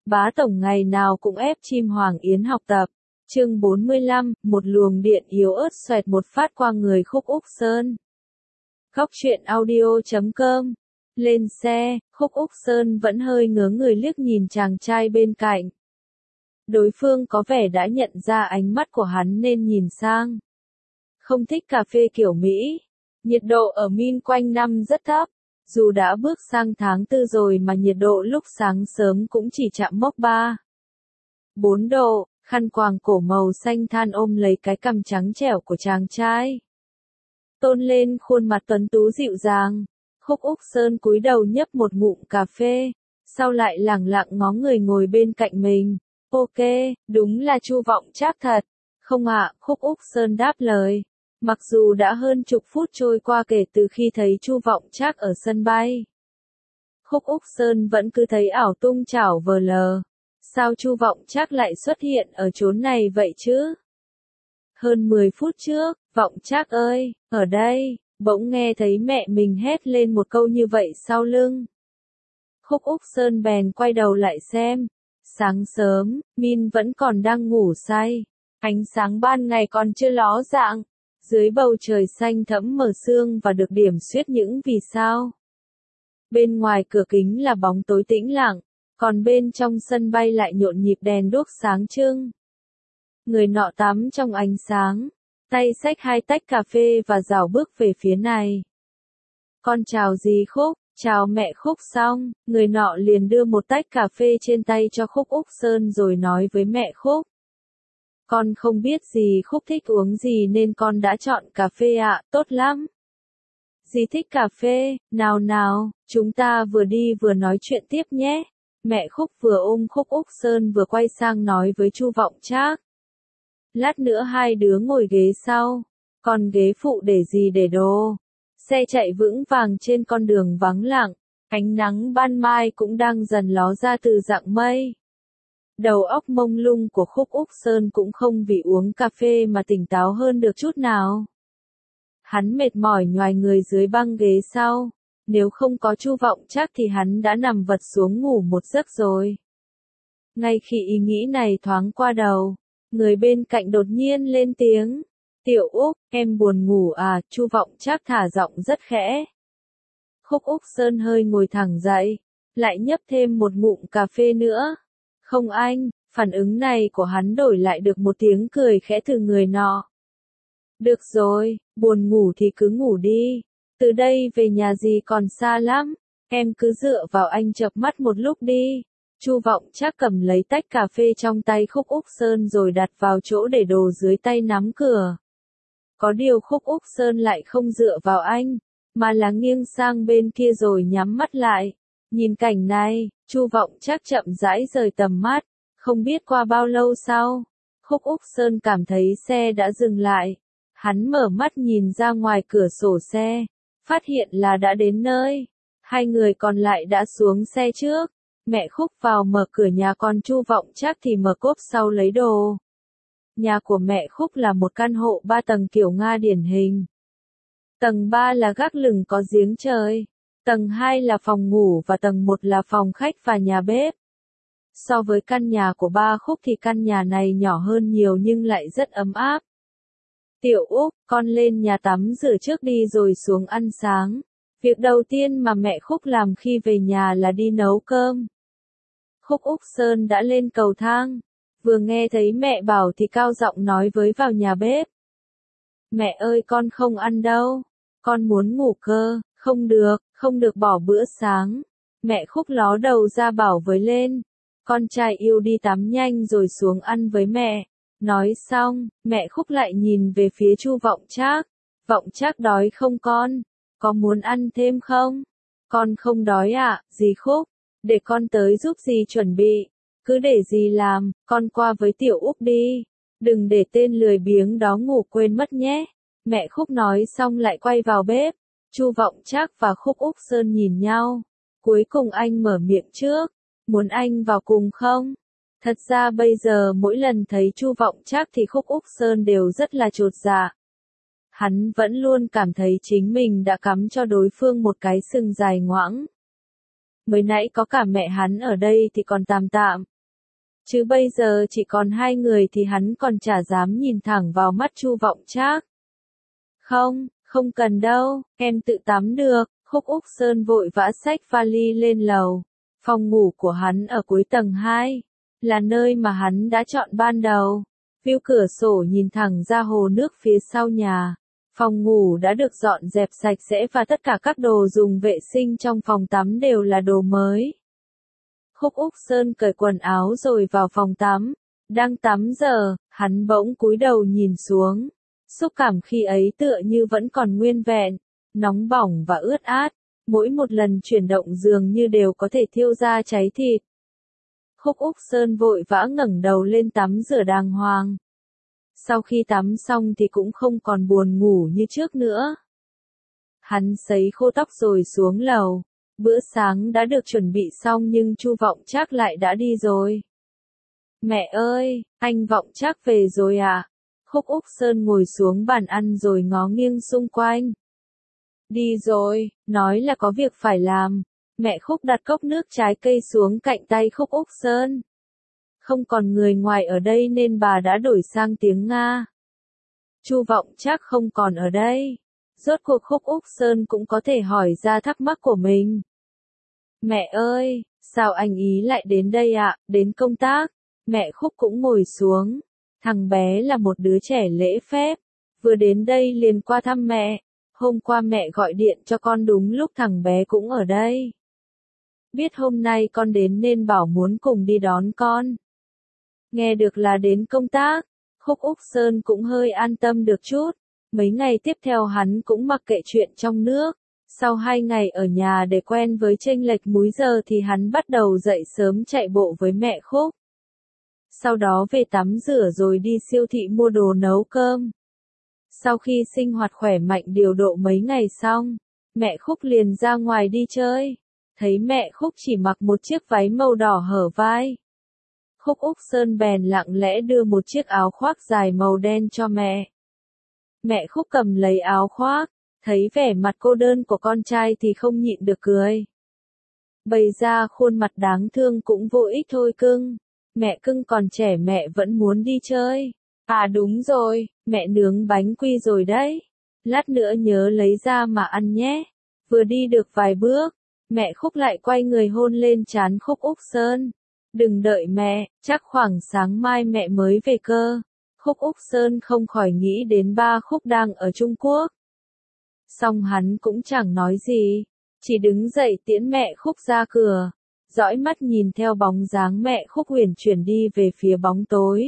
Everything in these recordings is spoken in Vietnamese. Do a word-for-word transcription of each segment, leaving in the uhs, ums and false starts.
Bá tổng ngày nào cũng ép chim Hoàng Yến học tập. Chương bốn mươi lăm, một luồng điện yếu ớt xoẹt một phát qua người Khúc Úc Sơn. Góc truyện audio chấm com. Lên xe, Khúc Úc Sơn vẫn hơi ngớ người liếc nhìn chàng trai bên cạnh. Đối phương có vẻ đã nhận ra ánh mắt của hắn nên nhìn sang. Không thích cà phê kiểu Mỹ. Nhiệt độ ở Min quanh năm rất thấp. Dù đã bước sang tháng tư rồi mà nhiệt độ lúc sáng sớm cũng chỉ chạm mốc ba, bốn độ, khăn quàng cổ màu xanh than ôm lấy cái cằm trắng trẻo của chàng trai. Tôn lên khuôn mặt tuấn tú dịu dàng, Khúc Úc Sơn cúi đầu nhấp một ngụm cà phê, sau lại lẳng lặng ngó người ngồi bên cạnh mình. Ok, đúng là Chu Vọng Trác thật. Không ạ, Khúc Úc Sơn đáp lời. Mặc dù đã hơn chục phút trôi qua kể từ khi thấy Chu Vọng Trác ở sân bay, Khúc Úc Sơn vẫn cứ thấy ảo tung chảo vờ lờ. Sao Chu Vọng Trác lại xuất hiện ở chốn này vậy chứ? Hơn mười phút trước, Vọng Trác ơi, ở đây, bỗng nghe thấy mẹ mình hét lên một câu như vậy sau lưng. Khúc Úc Sơn bèn quay đầu lại xem. Sáng sớm, Min vẫn còn đang ngủ say. Ánh sáng ban ngày còn chưa ló dạng. Dưới bầu trời xanh thẫm mờ sương và được điểm xuyết những vì sao. Bên ngoài cửa kính là bóng tối tĩnh lặng, còn bên trong sân bay lại nhộn nhịp đèn đuốc sáng trưng. Người nọ tắm trong ánh sáng, tay xách hai tách cà phê và rảo bước về phía này. Con chào dì Khúc, chào mẹ Khúc xong, người nọ liền đưa một tách cà phê trên tay cho Khúc Úc Sơn rồi nói với mẹ Khúc. Con không biết dì Khúc thích uống gì nên con đã chọn cà phê ạ, tốt lắm. Dì thích cà phê, nào nào, chúng ta vừa đi vừa nói chuyện tiếp nhé. Mẹ Khúc vừa ôm Khúc Úc Sơn vừa quay sang nói với Chu Vọng Trác. Lát nữa hai đứa ngồi ghế sau, còn ghế phụ để gì để đồ. Xe chạy vững vàng trên con đường vắng lặng, ánh nắng ban mai cũng đang dần ló ra từ rặng mây. Đầu óc mông lung của Khúc Úc Sơn cũng không vì uống cà phê mà tỉnh táo hơn được chút nào. Hắn mệt mỏi nhoài người dưới băng ghế sau, nếu không có Chu Vọng Trác thì hắn đã nằm vật xuống ngủ một giấc rồi. Ngay khi ý nghĩ này thoáng qua đầu, người bên cạnh đột nhiên lên tiếng. Tiểu Úc, em buồn ngủ à? Chu Vọng Trác thả giọng rất khẽ. Khúc Úc Sơn hơi ngồi thẳng dậy, lại nhấp thêm một ngụm cà phê nữa. Không anh, phản ứng này của hắn đổi lại được một tiếng cười khẽ từ người nọ. Được rồi, buồn ngủ thì cứ ngủ đi. Từ đây về nhà dì còn xa lắm, em cứ dựa vào anh chợp mắt một lúc đi. Chu Vọng Trác cầm lấy tách cà phê trong tay Khúc Úc Sơn rồi đặt vào chỗ để đồ dưới tay nắm cửa. Có điều Khúc Úc Sơn lại không dựa vào anh, mà là nghiêng sang bên kia rồi nhắm mắt lại. Nhìn cảnh này, Chu Vọng Trác chậm rãi rời tầm mắt, không biết qua bao lâu sau, Khúc Úc Sơn cảm thấy xe đã dừng lại. Hắn mở mắt nhìn ra ngoài cửa sổ xe, phát hiện là đã đến nơi. Hai người còn lại đã xuống xe trước. Mẹ Khúc vào mở cửa nhà, còn Chu Vọng Trác thì mở cốp sau lấy đồ. Nhà của mẹ Khúc là một căn hộ ba tầng kiểu Nga điển hình. Tầng ba là gác lửng có giếng trời. Tầng hai là phòng ngủ và tầng một là phòng khách và nhà bếp. So với căn nhà của ba Khúc thì căn nhà này nhỏ hơn nhiều nhưng lại rất ấm áp. Tiểu Úc, con lên nhà tắm rửa trước đi rồi xuống ăn sáng. Việc đầu tiên mà mẹ Khúc làm khi về nhà là đi nấu cơm. Khúc Úc Sơn đã lên cầu thang, vừa nghe thấy mẹ bảo thì cao giọng nói với vào nhà bếp. Mẹ ơi, con không ăn đâu, con muốn ngủ cơ. Không được, không được bỏ bữa sáng. Mẹ Khúc ló đầu ra bảo với lên. Con trai yêu đi tắm nhanh rồi xuống ăn với mẹ. Nói xong, mẹ Khúc lại nhìn về phía Chu Vọng Trác. Vọng Trác đói không con? Có muốn ăn thêm không? Con không đói ạ, dì Khúc. Để con tới giúp dì chuẩn bị. Cứ để dì làm, con qua với Tiểu Úc đi. Đừng để tên lười biếng đó ngủ quên mất nhé. Mẹ Khúc nói xong lại quay vào bếp. Chu Vọng Trác và Khúc Úc Sơn nhìn nhau. Cuối cùng anh mở miệng trước. Muốn anh vào cùng không? Thật ra bây giờ mỗi lần thấy Chu Vọng Trác thì Khúc Úc Sơn đều rất là chột dạ. Hắn vẫn luôn cảm thấy chính mình đã cắm cho đối phương một cái sừng dài ngoãng. Mới nãy có cả mẹ hắn ở đây thì còn tạm tạm, Chứ bây giờ chỉ còn hai người thì hắn còn chả dám nhìn thẳng vào mắt Chu Vọng Trác. Không, không cần đâu, em tự tắm được. Khúc Úc Sơn vội vã xách vali lên lầu. Phòng ngủ của hắn ở cuối tầng hai, là nơi mà hắn đã chọn ban đầu. View cửa sổ nhìn thẳng ra hồ nước phía sau nhà. Phòng ngủ đã được dọn dẹp sạch sẽ và tất cả các đồ dùng vệ sinh trong phòng tắm đều là đồ mới. Khúc Úc Sơn cởi quần áo rồi vào phòng tắm. Đang tắm giờ, hắn bỗng cúi đầu nhìn xuống. Xúc cảm khi ấy tựa như vẫn còn nguyên vẹn, nóng bỏng và ướt át. Mỗi một lần chuyển động dường như đều có thể thiêu ra cháy thịt. Khúc Úc Sơn vội vã ngẩng đầu lên tắm rửa đàng hoàng. Sau khi tắm xong thì cũng không còn buồn ngủ như trước nữa. Hắn sấy khô tóc rồi xuống lầu. Bữa sáng đã được chuẩn bị xong nhưng Chu Vọng Trác lại đã đi rồi. Mẹ ơi, anh Vọng Trác về rồi à? Khúc Úc Sơn ngồi xuống bàn ăn rồi ngó nghiêng xung quanh. Đi rồi, nói là có việc phải làm. Mẹ Khúc đặt cốc nước trái cây xuống cạnh tay Khúc Úc Sơn. Không còn người ngoài ở đây nên bà đã đổi sang tiếng Nga. Chu Vọng Trác không còn ở đây. Rốt cuộc Khúc Úc Sơn cũng có thể hỏi ra thắc mắc của mình. Mẹ ơi, sao anh ý lại đến đây ạ? À? Đến công tác. Mẹ Khúc cũng ngồi xuống. Thằng bé là một đứa trẻ lễ phép. Vừa đến đây liền qua thăm mẹ. Hôm qua mẹ gọi điện cho con đúng lúc thằng bé cũng ở đây. Biết hôm nay con đến nên bảo muốn cùng đi đón con. Nghe được là đến công tác, Khúc Úc Sơn cũng hơi an tâm được chút. Mấy ngày tiếp theo hắn cũng mặc kệ chuyện trong nước. Sau hai ngày ở nhà để quen với chênh lệch múi giờ thì hắn bắt đầu dậy sớm chạy bộ với mẹ Khúc. Sau đó về tắm rửa rồi đi siêu thị mua đồ nấu cơm. Sau khi sinh hoạt khỏe mạnh điều độ mấy ngày xong, mẹ Khúc liền ra ngoài đi chơi. Thấy mẹ Khúc chỉ mặc một chiếc váy màu đỏ hở vai. Khúc Úc Sơn bèn lặng lẽ đưa một chiếc áo khoác dài màu đen cho mẹ. Mẹ Khúc cầm lấy áo khoác, thấy vẻ mặt cô đơn của con trai thì không nhịn được cười. Bày ra khuôn mặt đáng thương cũng vô ích thôi cưng. Mẹ cưng còn trẻ mẹ vẫn muốn đi chơi. À đúng rồi, mẹ nướng bánh quy rồi đấy. Lát nữa nhớ lấy ra mà ăn nhé. Vừa đi được vài bước, mẹ Khúc lại quay người hôn lên trán Khúc Úc Sơn. Đừng đợi mẹ, chắc khoảng sáng mai mẹ mới về cơ. Khúc Úc Sơn không khỏi nghĩ đến ba Khúc đang ở Trung Quốc. Xong hắn cũng chẳng nói gì, chỉ đứng dậy tiễn mẹ Khúc ra cửa, dõi mắt nhìn theo bóng dáng mẹ Khúc huyền chuyển đi về phía bóng tối.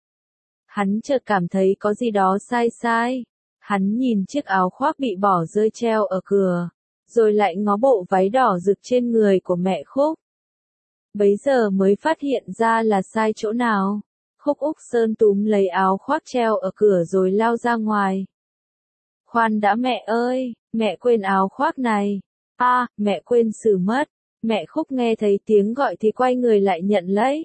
Hắn chợt cảm thấy có gì đó sai sai. Hắn nhìn chiếc áo khoác bị bỏ rơi treo ở cửa, rồi lại ngó bộ váy đỏ rực trên người của mẹ Khúc. Bấy giờ mới phát hiện ra là sai chỗ nào. Khúc Úc Sơn túm lấy áo khoác treo ở cửa rồi lao ra ngoài. Khoan đã mẹ ơi, mẹ quên áo khoác này. A, à, mẹ quên xử mất. Mẹ Khúc nghe thấy tiếng gọi thì quay người lại nhận lấy.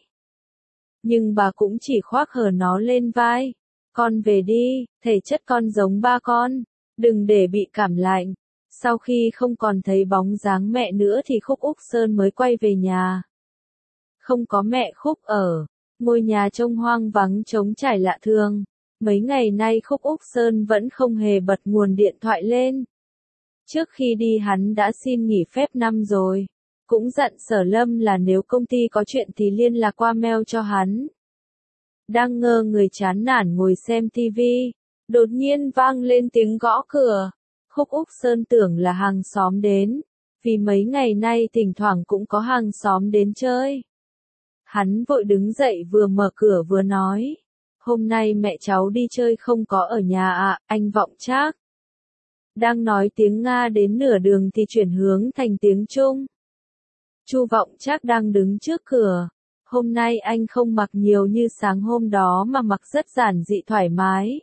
Nhưng bà cũng chỉ khoác hở nó lên vai. Con về đi, thể chất con giống ba con. Đừng để bị cảm lạnh. Sau khi không còn thấy bóng dáng mẹ nữa thì Khúc Úc Sơn mới quay về nhà. Không có mẹ Khúc ở. Ngôi nhà trông hoang vắng trống trải lạ thường. Mấy ngày nay Khúc Úc Sơn vẫn không hề bật nguồn điện thoại lên. Trước khi đi hắn đã xin nghỉ phép năm rồi. Cũng dặn Sở Lâm là nếu công ty có chuyện thì liên lạc qua mail cho hắn. Đang ngơ người chán nản ngồi xem tivi, đột nhiên vang lên tiếng gõ cửa. Khúc Úc Sơn tưởng là hàng xóm đến, vì mấy ngày nay thỉnh thoảng cũng có hàng xóm đến chơi. Hắn vội đứng dậy vừa mở cửa vừa nói. Hôm nay mẹ cháu đi chơi không có ở nhà ạ, à, anh Vọng Trác. Đang nói tiếng Nga đến nửa đường thì chuyển hướng thành tiếng Trung. Chu Vọng Trác đang đứng trước cửa. Hôm nay anh không mặc nhiều như sáng hôm đó mà mặc rất giản dị thoải mái.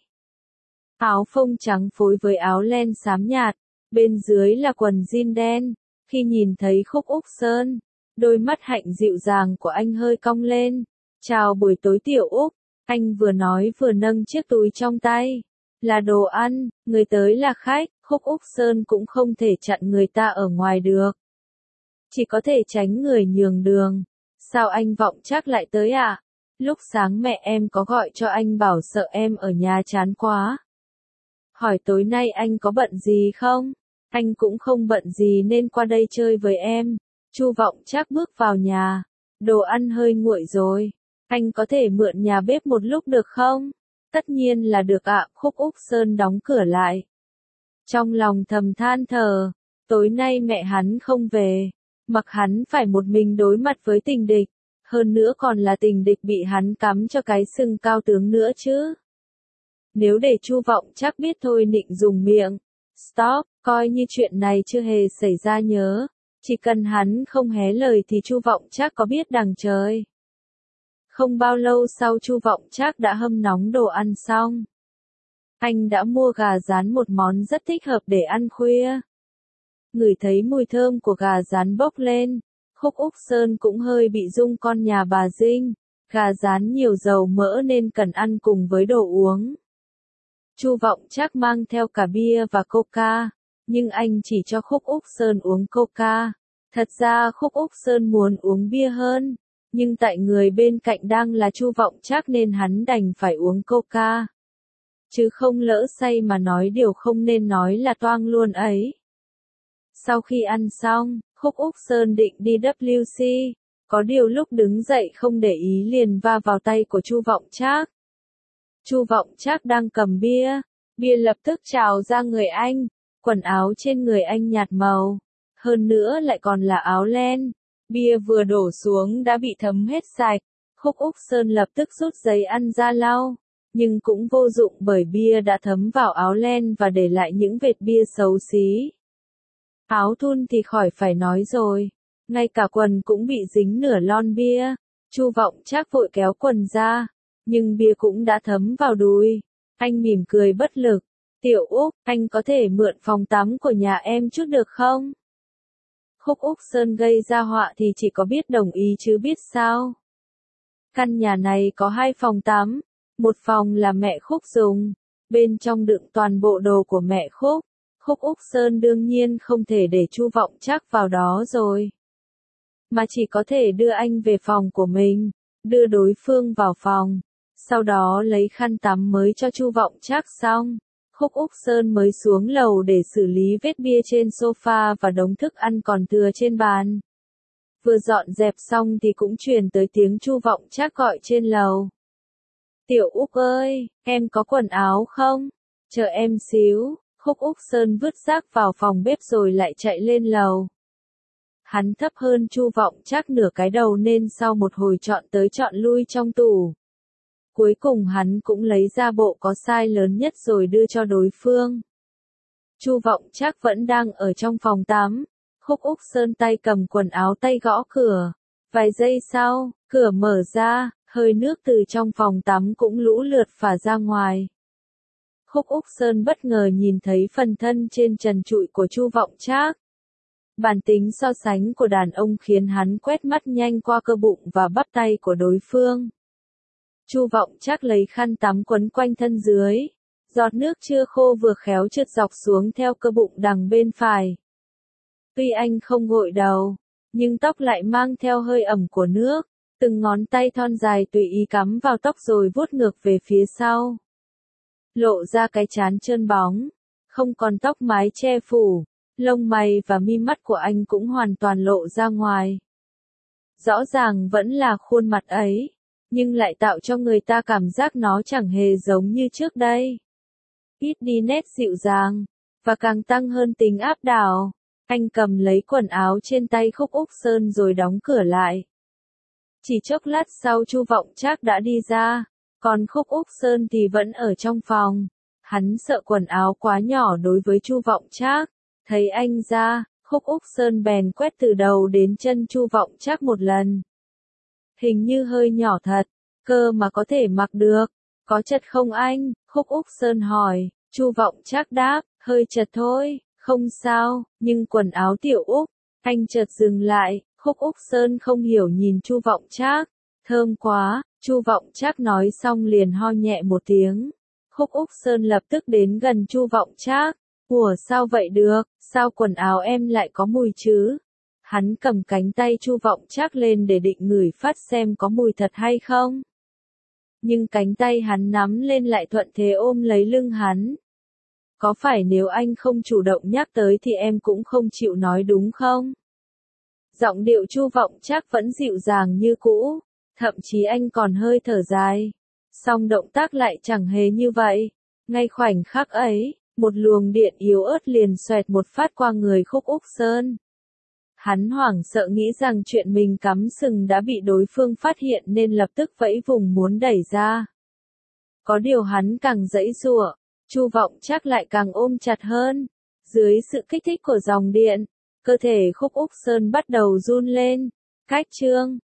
Áo phông trắng phối với áo len xám nhạt, bên dưới là quần jean đen. Khi nhìn thấy Khúc Úc Sơn, đôi mắt hạnh dịu dàng của anh hơi cong lên. Chào buổi tối Tiểu Úc, anh vừa nói vừa nâng chiếc túi trong tay. Là đồ ăn, người tới là khách, Khúc Úc Sơn cũng không thể chặn người ta ở ngoài được. Chỉ có thể tránh người nhường đường. Sao anh Vọng Trác lại tới à? Lúc sáng mẹ em có gọi cho anh bảo sợ em ở nhà chán quá. Hỏi tối nay anh có bận gì không? Anh cũng không bận gì nên qua đây chơi với em. Chu Vọng Trác bước vào nhà. Đồ ăn hơi nguội rồi. Anh có thể mượn nhà bếp một lúc được không? Tất nhiên là được ạ. Khúc Úc Sơn đóng cửa lại. Trong lòng thầm than thở. Tối nay mẹ hắn không về. Mặc hắn phải một mình đối mặt với tình địch. Hơn nữa còn là tình địch bị hắn cắm cho cái sừng cao tướng nữa chứ. Nếu để Chu Vọng Trác biết thôi nịnh dùng miệng. Stop, coi như chuyện này chưa hề xảy ra nhớ. Chỉ cần hắn không hé lời thì Chu Vọng Trác có biết đằng trời. Không bao lâu sau Chu Vọng Trác đã hâm nóng đồ ăn xong. Anh đã mua gà rán, một món rất thích hợp để ăn khuya. Ngửi thấy mùi thơm của gà rán bốc lên. Khúc Úc Sơn cũng hơi bị rung con nhà bà Dinh. Gà rán nhiều dầu mỡ nên cần ăn cùng với đồ uống. Chu Vọng Trác mang theo cả bia và coca, nhưng anh chỉ cho Khúc Úc Sơn uống coca. Thật ra Khúc Úc Sơn muốn uống bia hơn, nhưng tại người bên cạnh đang là Chu Vọng Trác nên hắn đành phải uống coca. Chứ không lỡ say mà nói điều không nên nói là toang luôn ấy. Sau khi ăn xong, Khúc Úc Sơn định đi vê kép xê, có điều lúc đứng dậy không để ý liền va vào tay của Chu Vọng Trác. Chu Vọng Trác đang cầm bia, bia lập tức trào ra người anh, quần áo trên người anh nhạt màu, hơn nữa lại còn là áo len. Bia vừa đổ xuống đã bị thấm hết sạch. Khúc Úc Sơn lập tức rút giấy ăn ra lau, nhưng cũng vô dụng bởi bia đã thấm vào áo len và để lại những vệt bia xấu xí. Áo thun thì khỏi phải nói rồi, ngay cả quần cũng bị dính nửa lon bia. Chu Vọng Trác vội kéo quần ra, nhưng bia cũng đã thấm vào đùi. Anh mỉm cười bất lực. Tiểu Úc, anh có thể mượn phòng tắm của nhà em chút được không? Khúc Úc Sơn gây ra họa thì chỉ có biết đồng ý chứ biết sao. Căn nhà này có hai phòng tắm, một phòng là mẹ Khúc dùng, bên trong đựng toàn bộ đồ của mẹ Khúc. Khúc Úc Sơn đương nhiên không thể để Chu Vọng Trác vào đó rồi, mà chỉ có thể đưa anh về phòng của mình, đưa đối phương vào phòng, sau đó lấy khăn tắm mới cho Chu Vọng Trác xong. Khúc Úc Sơn mới xuống lầu để xử lý vết bia trên sofa và đống thức ăn còn thừa trên bàn. Vừa dọn dẹp xong thì cũng truyền tới tiếng Chu Vọng Trác gọi trên lầu. Tiểu Úc ơi, em có quần áo không? Chờ em xíu. Khúc Úc Sơn vứt rác vào phòng bếp rồi lại chạy lên lầu. Hắn thấp hơn Chu Vọng Trác nửa cái đầu nên sau một hồi chọn tới chọn lui trong tủ, cuối cùng hắn cũng lấy ra bộ có size lớn nhất rồi đưa cho đối phương. Chu Vọng Trác vẫn đang ở trong phòng tắm. Khúc Úc Sơn tay cầm quần áo tay gõ cửa. Vài giây sau, cửa mở ra, hơi nước từ trong phòng tắm cũng lũ lượt phả ra ngoài. Khúc Úc Sơn bất ngờ nhìn thấy phần thân trên trần trụi của Chu Vọng Trác. Bản tính so sánh của đàn ông khiến hắn quét mắt nhanh qua cơ bụng và bắp tay của đối phương. Chu Vọng Trác lấy khăn tắm quấn quanh thân dưới. Giọt nước chưa khô vừa khéo trượt dọc xuống theo cơ bụng đằng bên phải. Tuy anh không gội đầu, nhưng tóc lại mang theo hơi ẩm của nước. Từng ngón tay thon dài tùy ý cắm vào tóc rồi vuốt ngược về phía sau, lộ ra cái trán trơn bóng, không còn tóc mái che phủ, lông mày và mi mắt của anh cũng hoàn toàn lộ ra ngoài. Rõ ràng vẫn là khuôn mặt ấy, nhưng lại tạo cho người ta cảm giác nó chẳng hề giống như trước đây. Ít đi nét dịu dàng, và càng tăng hơn tính áp đảo. Anh cầm lấy quần áo trên tay Khúc Úc Sơn rồi đóng cửa lại. Chỉ chốc lát sau Chu Vọng Trác đã đi ra, còn Khúc Úc Sơn thì vẫn ở trong phòng. Hắn sợ quần áo quá nhỏ đối với Chu Vọng Trác. Thấy anh ra, Khúc Úc Sơn bèn quét từ đầu đến chân Chu Vọng Trác một lần. Hình như hơi nhỏ thật, cơ mà có thể mặc được. Có chật không anh? Khúc Úc Sơn hỏi. Chu Vọng Trác đáp, hơi chật thôi, không sao, nhưng quần áo Tiểu Úc. Anh chợt dừng lại. Khúc Úc Sơn không hiểu nhìn Chu Vọng Trác. Thơm quá. Chu Vọng Trác nói xong liền ho nhẹ một tiếng. Khúc Úc Sơn lập tức đến gần Chu Vọng Trác. Ủa sao vậy được, sao quần áo em lại có mùi chứ? Hắn cầm cánh tay Chu Vọng Trác lên để định ngửi phát xem có mùi thật hay không. nhưng cánh tay hắn nắm lên lại thuận thế ôm lấy lưng hắn. Có phải nếu anh không chủ động nhắc tới thì em cũng không chịu nói đúng không? Giọng điệu Chu Vọng Trác vẫn dịu dàng như cũ, thậm chí anh còn hơi thở dài. Song động tác lại chẳng hề như vậy. Ngay khoảnh khắc ấy, một luồng điện yếu ớt liền xoẹt một phát qua người Khúc Úc Sơn. Hắn hoảng sợ nghĩ rằng chuyện mình cắm sừng đã bị đối phương phát hiện nên lập tức vẫy vùng muốn đẩy ra. Có điều hắn càng giãy giụa, Chu Vọng Trác lại càng ôm chặt hơn. Dưới sự kích thích của dòng điện, cơ thể Khúc Úc Sơn bắt đầu run lên. Cách chương